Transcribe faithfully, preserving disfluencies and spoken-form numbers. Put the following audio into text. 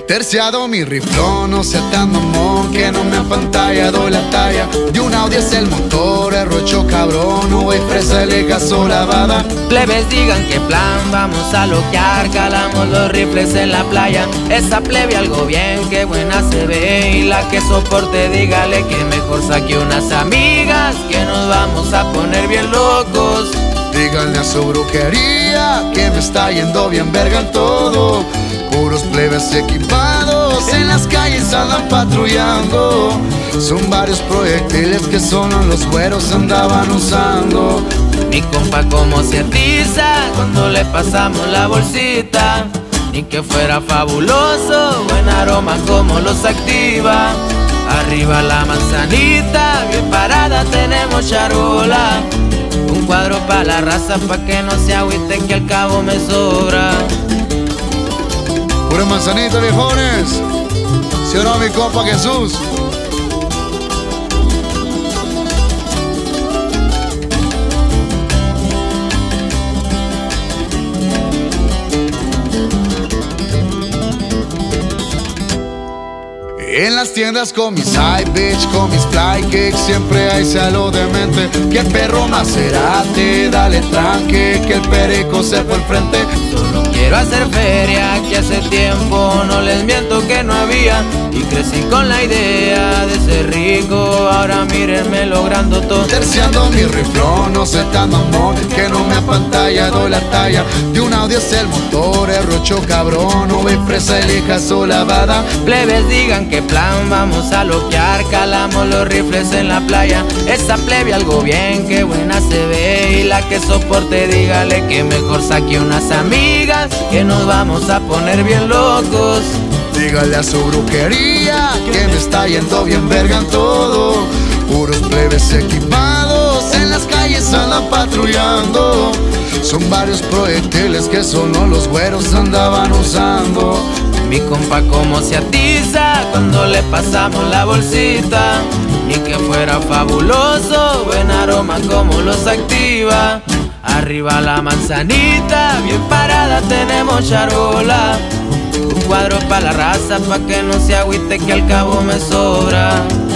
Terciado mi riflón, no sea tan mamón, que no me apantalla, doy la talla. De un Audi es el motor, el rocho cabrón, no hay fresa, le gaso lavada. Plebes digan que plan, vamos a loquear, calamos los rifles en la playa. Esa plebe algo bien, que buena se ve, y la que soporte dígale que mejor saque unas amigas, que nos vamos a poner bien locos. Díganle a su brujería que me está yendo bien verga en todo. Puros plebes equipados en las calles andan patrullando. Son varios proyectiles que solo los güeros andaban usando. Mi compa como se atiza cuando le pasamos la bolsita. Ni que fuera fabuloso, buen aroma como los activa. Arriba la manzanita, bien parada tenemos charola. Un cuadro pa' la raza pa' que no se agüite que al cabo me sobra. Pura manzanita, viejones. ¿Sí o no, mi compa Jesús? En las tiendas con mis side bitch, con mis fly kicks, siempre hay salo de mente. Que el perro Maserati, dale tranque, que el perico se fue al frente. Solo quiero hacer feria, que hace tiempo no les miento que no había. Y crecí con la idea de ser rico, ahora mírenme logrando todo. Terciando mi riflón, no sé tan mamón, que no me apantalla, doy la talla. De un Audi es el motor, el rocho cabrón, no ve fresa, elija su lavada. Plebes digan que plan, vamos a loquear, calamos los rifles en la playa. Esa plebe algo bien, que buena se ve, y la que soporte dígale que mejor saque unas amigas, que nos vamos a poner bien locos. Dígale a su brujería que me está yendo bien verga en todo. Puros plebes equipados en las calles andan patrullando. Son varios proyectiles que solo los güeros andaban usando. Mi compa como se atiza cuando le pasamos la bolsita. Ni que fuera fabuloso, buen aroma como los activa. Arriba la manzanita, bien parada tenemos charola. Un cuadro pa' la raza pa' que no se agüite que al cabo me sobra.